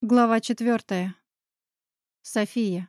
Глава 4. София.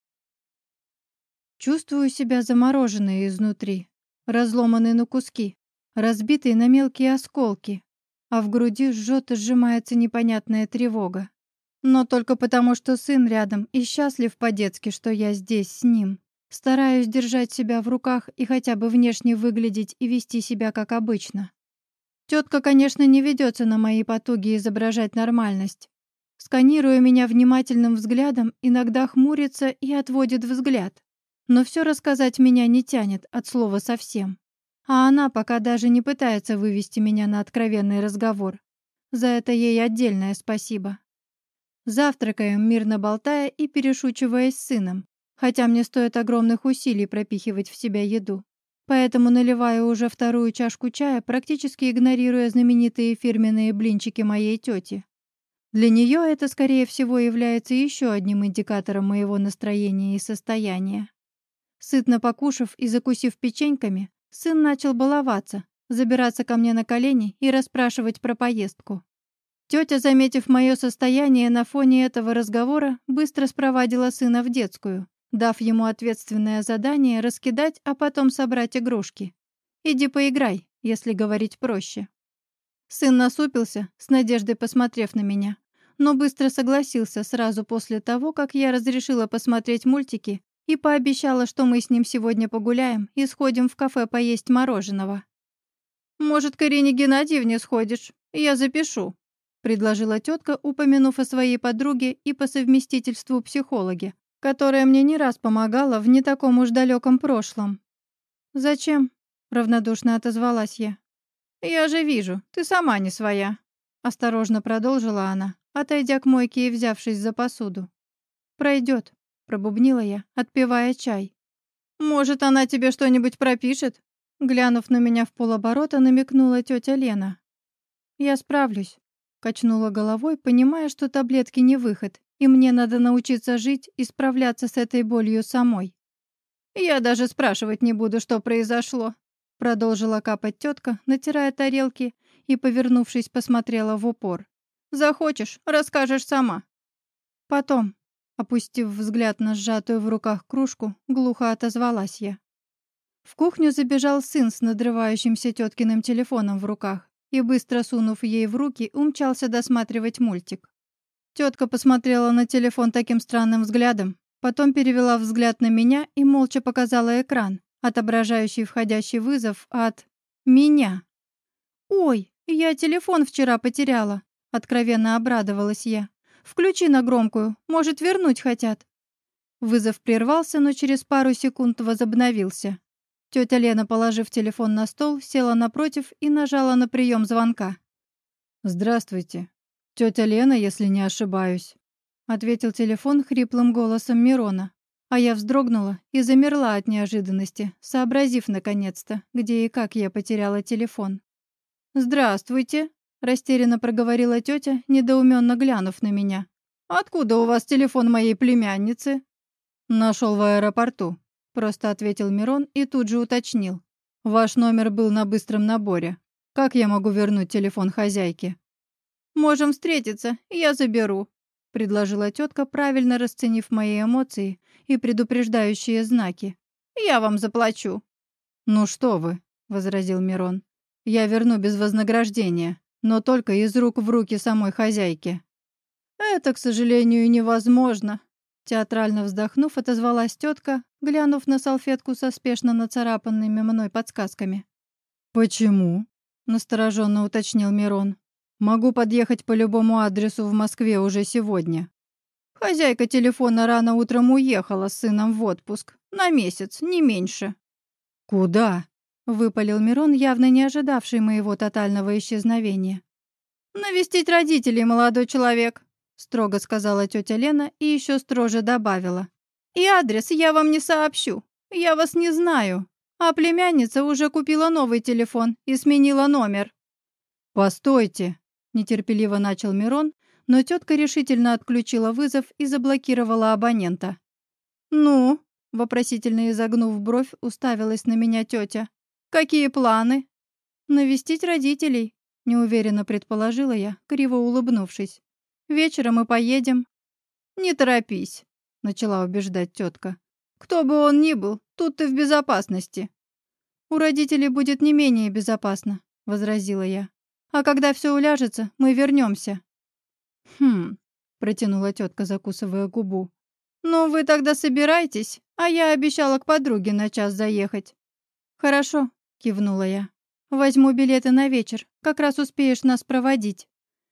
Чувствую себя замороженной изнутри, разломанной на куски, разбитой на мелкие осколки, а в груди жжет и сжимается непонятная тревога. Но только потому, что сын рядом и счастлив по-детски, что я здесь с ним. Стараюсь держать себя в руках и хотя бы внешне выглядеть и вести себя как обычно. Тетка, конечно, не ведется на мои потуги изображать нормальность. Сканируя меня внимательным взглядом, иногда хмурится и отводит взгляд. Но все рассказать меня не тянет от слова совсем. А она пока даже не пытается вывести меня на откровенный разговор. За это ей отдельное спасибо. Завтракаем, мирно болтая и перешучиваясь с сыном, хотя мне стоит огромных усилий пропихивать в себя еду. Поэтому наливаю уже вторую чашку чая, практически игнорируя знаменитые фирменные блинчики моей тети. Для нее это, скорее всего, является еще одним индикатором моего настроения и состояния. Сытно покушав и закусив печеньками, сын начал баловаться, забираться ко мне на колени и расспрашивать про поездку. Тетя, заметив мое состояние на фоне этого разговора, быстро спровадила сына в детскую, дав ему ответственное задание раскидать, а потом собрать игрушки. «Иди поиграй», если говорить проще. Сын насупился, с надеждой посмотрев на меня, но быстро согласился сразу после того, как я разрешила посмотреть мультики и пообещала, что мы с ним сегодня погуляем и сходим в кафе поесть мороженого. «Может, к Ирине Геннадьевне сходишь? Я запишу», — предложила тетка, упомянув о своей подруге и по совместительству психологе, которая мне не раз помогала в не таком уж далеком прошлом. «Зачем?» — равнодушно отозвалась я. «Я же вижу, ты сама не своя», — осторожно продолжила она, отойдя к мойке и взявшись за посуду. «Пройдет», — пробубнила я, отпивая чай. «Может, она тебе что-нибудь пропишет?» Глянув на меня в полоборота, намекнула тетя Лена. «Я справлюсь», — качнула головой, понимая, что таблетки не выход, и мне надо научиться жить и справляться с этой болью самой. «Я даже спрашивать не буду, что произошло», — продолжила капать тетка, натирая тарелки, и, повернувшись, посмотрела в упор. «Захочешь, расскажешь сама». «Потом», — опустив взгляд на сжатую в руках кружку, глухо отозвалась я. В кухню забежал сын с надрывающимся теткиным телефоном в руках и, быстро сунув ей в руки, умчался досматривать мультик. Тетка посмотрела на телефон таким странным взглядом, потом перевела взгляд на меня и молча показала экран, отображающий входящий вызов от меня. «Ой, я телефон вчера потеряла», — откровенно обрадовалась я. «Включи на громкую, может, вернуть хотят». Вызов прервался, но через пару секунд возобновился. Тетя Лена, положив телефон на стол, села напротив и нажала на прием звонка. «Здравствуйте. Тетя Лена, если не ошибаюсь», — ответил телефон хриплым голосом Мирона. А я вздрогнула и замерла от неожиданности, сообразив наконец-то, где и как я потеряла телефон. «Здравствуйте», — растерянно проговорила тетя, недоуменно глянув на меня. «Откуда у вас телефон моей племянницы?» «Нашел в аэропорту», — просто ответил Мирон и тут же уточнил. «Ваш номер был на быстром наборе. Как я могу вернуть телефон хозяйке?» «Можем встретиться, я заберу», — предложила тетка, правильно расценив мои эмоции и предупреждающие знаки. «Я вам заплачу». «Ну что вы», — возразил Мирон. «Я верну без вознаграждения, но только из рук в руки самой хозяйки». «Это, к сожалению, невозможно», — театрально вздохнув, отозвалась тетка, глянув на салфетку со спешно нацарапанными мной подсказками. «Почему?» — настороженно уточнил Мирон. «Могу подъехать по любому адресу в Москве уже сегодня». «Хозяйка телефона рано утром уехала с сыном в отпуск. На месяц, не меньше». «Куда?» — выпалил Мирон, явно не ожидавший моего тотального исчезновения. «Навестить родителей, молодой человек», — строго сказала тетя Лена и еще строже добавила. «И адрес я вам не сообщу. Я вас не знаю. А племянница уже купила новый телефон и сменила номер». «Постойте», — нетерпеливо начал Мирон, но тетка решительно отключила вызов и заблокировала абонента. «Ну?» — вопросительно изогнув бровь, уставилась на меня тетя. «Какие планы?» «Навестить родителей», — неуверенно предположила я, криво улыбнувшись. Вечером и поедем». «Не торопись», — начала убеждать тетка. «Кто бы он ни был, тут ты в безопасности». «У родителей будет не менее безопасно», — возразила я. «А когда все уляжется, мы вернемся». «Хм», — протянула тетка, закусывая губу. «Ну, вы тогда собирайтесь, а я обещала к подруге на час заехать». «Хорошо», — кивнула я. «Возьму билеты на вечер, как раз успеешь нас проводить».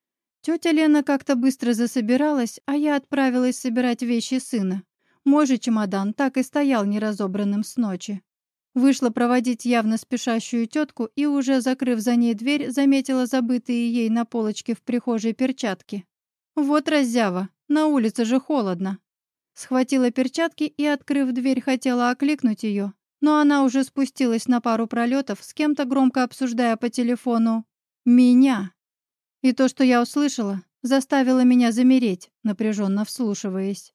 Тетя Лена как-то быстро засобиралась, а я отправилась собирать вещи сына. Мой же чемодан так и стоял неразобранным с ночи. Вышла проводить явно спешащую тетку и, уже закрыв за ней дверь, заметила забытые ей на полочке в прихожей перчатки. Вот раззява, на улице же холодно. Схватила перчатки и, открыв дверь, хотела окликнуть ее, но она уже спустилась на пару пролетов, с кем-то громко обсуждая по телефону «меня». И то, что я услышала, заставило меня замереть, напряженно вслушиваясь.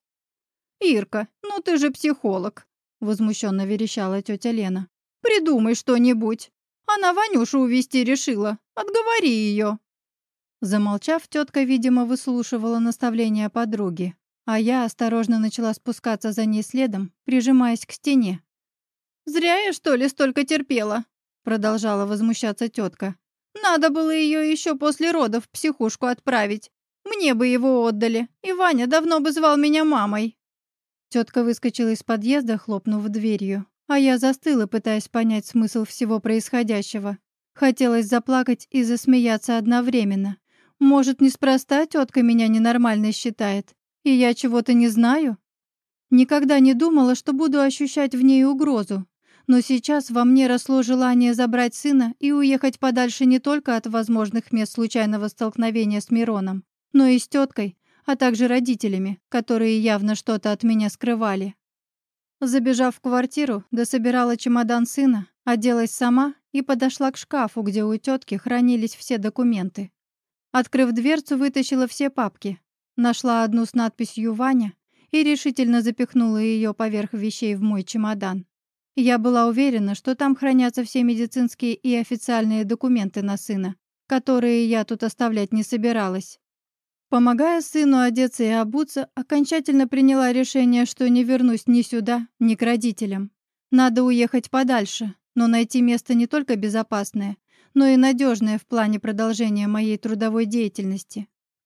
«Ирка, ну ты же психолог!» — возмущенно верещала тетя Лена. «Придумай что-нибудь! Она Ванюшу увезти решила! Отговори ее!» Замолчав, тетка, видимо, выслушивала наставления подруги, а я осторожно начала спускаться за ней следом, прижимаясь к стене. «Зря я, что ли, столько терпела?» — продолжала возмущаться тетка. «Надо было ее еще после родов в психушку отправить. Мне бы его отдали, и Ваня давно бы звал меня мамой». Тетка выскочила из подъезда, хлопнув дверью, а я застыла, пытаясь понять смысл всего происходящего. Хотелось заплакать и засмеяться одновременно. Может, неспроста тетка меня ненормальной считает, и я чего-то не знаю? Никогда не думала, что буду ощущать в ней угрозу. Но сейчас во мне росло желание забрать сына и уехать подальше не только от возможных мест случайного столкновения с Мироном, но и с теткой, а также родителями, которые явно что-то от меня скрывали. Забежав в квартиру, дособирала чемодан сына, оделась сама и подошла к шкафу, где у тетки хранились все документы. Открыв дверцу, вытащила все папки. Нашла одну с надписью «Ваня» и решительно запихнула ее поверх вещей в мой чемодан. Я была уверена, что там хранятся все медицинские и официальные документы на сына, которые я тут оставлять не собиралась. Помогая сыну одеться и обуться, окончательно приняла решение, что не вернусь ни сюда, ни к родителям. Надо уехать подальше, но найти место не только безопасное, но и надежное в плане продолжения моей трудовой деятельности.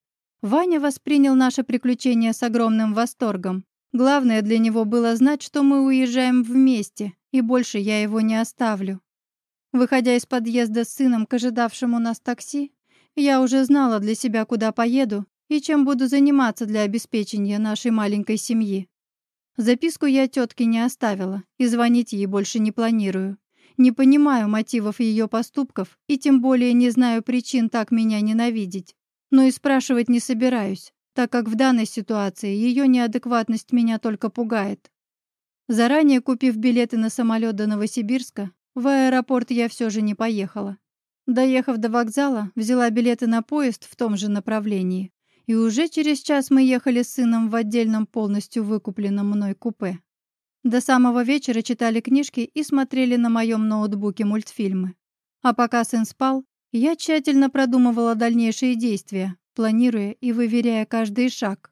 Ваня воспринял наше приключение с огромным восторгом. Главное для него было знать, что мы уезжаем вместе, и больше я его не оставлю. Выходя из подъезда с сыном к ожидавшему нас такси, я уже знала для себя, куда поеду и чем буду заниматься для обеспечения нашей маленькой семьи. Записку я тетке не оставила и звонить ей больше не планирую. Не понимаю мотивов ее поступков и тем более не знаю причин так меня ненавидеть. Но и спрашивать не собираюсь, так как в данной ситуации ее неадекватность меня только пугает. Заранее купив билеты на самолет до Новосибирска, в аэропорт я все же не поехала. Доехав до вокзала, взяла билеты на поезд в том же направлении, и уже через час мы ехали с сыном в отдельном полностью выкупленном мной купе. До самого вечера читали книжки и смотрели на моем ноутбуке мультфильмы. А пока сын спал, я тщательно продумывала дальнейшие действия, планируя и выверяя каждый шаг.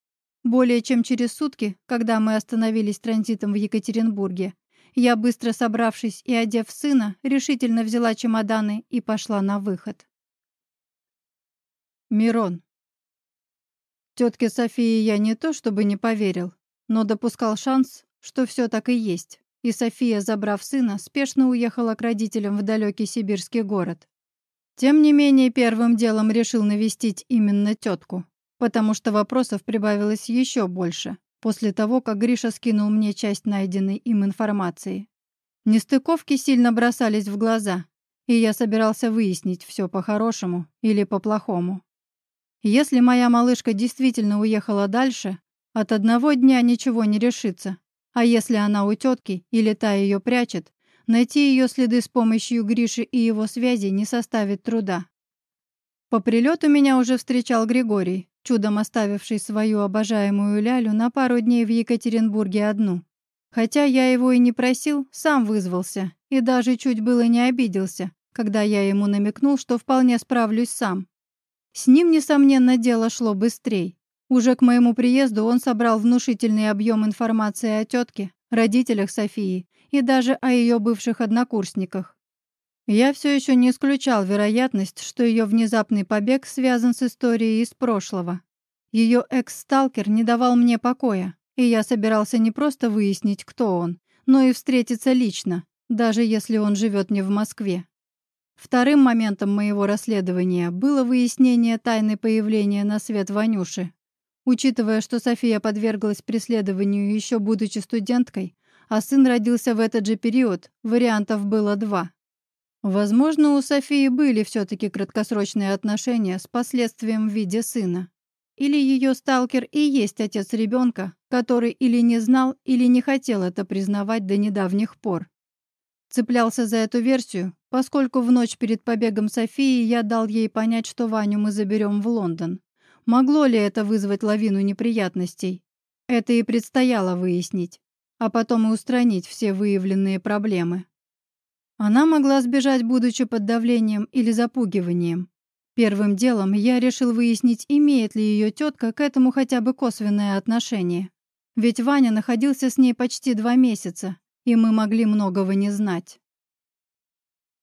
Более чем через сутки, когда мы остановились транзитом в Екатеринбурге, я, быстро собравшись и одев сына, решительно взяла чемоданы и пошла на выход. Мирон. Тетке Софии я не то чтобы не поверил, но допускал шанс, что все так и есть, и София, забрав сына, спешно уехала к родителям в далекий сибирский город. Тем не менее, первым делом решил навестить именно тетку, потому что вопросов прибавилось еще больше после того, как Гриша скинул мне часть найденной им информации. Нестыковки сильно бросались в глаза, и я собирался выяснить все по-хорошему или по-плохому. Если моя малышка действительно уехала дальше, от одного дня ничего не решится, а если она у тетки или та ее прячет, найти ее следы с помощью Гриши и его связи не составит труда. По прилету меня уже встречал Григорий, чудом оставивший свою обожаемую Лялю на пару дней в Екатеринбурге одну. Хотя я его и не просил, сам вызвался, и даже чуть было не обиделся, когда я ему намекнул, что вполне справлюсь сам. С ним, несомненно, дело шло быстрей. Уже к моему приезду он собрал внушительный объем информации о тетке, родителях Софии и даже о ее бывших однокурсниках. Я все еще не исключал вероятность, что ее внезапный побег связан с историей из прошлого. Ее экс-сталкер не давал мне покоя, и я собирался не просто выяснить, кто он, но и встретиться лично, даже если он живет не в Москве. Вторым моментом моего расследования было выяснение тайны появления на свет Ванюши. Учитывая, что София подверглась преследованию еще будучи студенткой, а сын родился в этот же период, вариантов было два. Возможно, у Софии были все-таки краткосрочные отношения с последствием в виде сына. Или ее сталкер и есть отец ребенка, который или не знал, или не хотел это признавать до недавних пор. Цеплялся за эту версию, поскольку в ночь перед побегом Софии я дал ей понять, что Ваню мы заберем в Лондон. Могло ли это вызвать лавину неприятностей? Это и предстояло выяснить, а потом и устранить все выявленные проблемы. Она могла сбежать, будучи под давлением или запугиванием. Первым делом я решил выяснить, имеет ли ее тетка к этому хотя бы косвенное отношение. Ведь Ваня находился с ней почти 2 месяца, и мы могли многого не знать.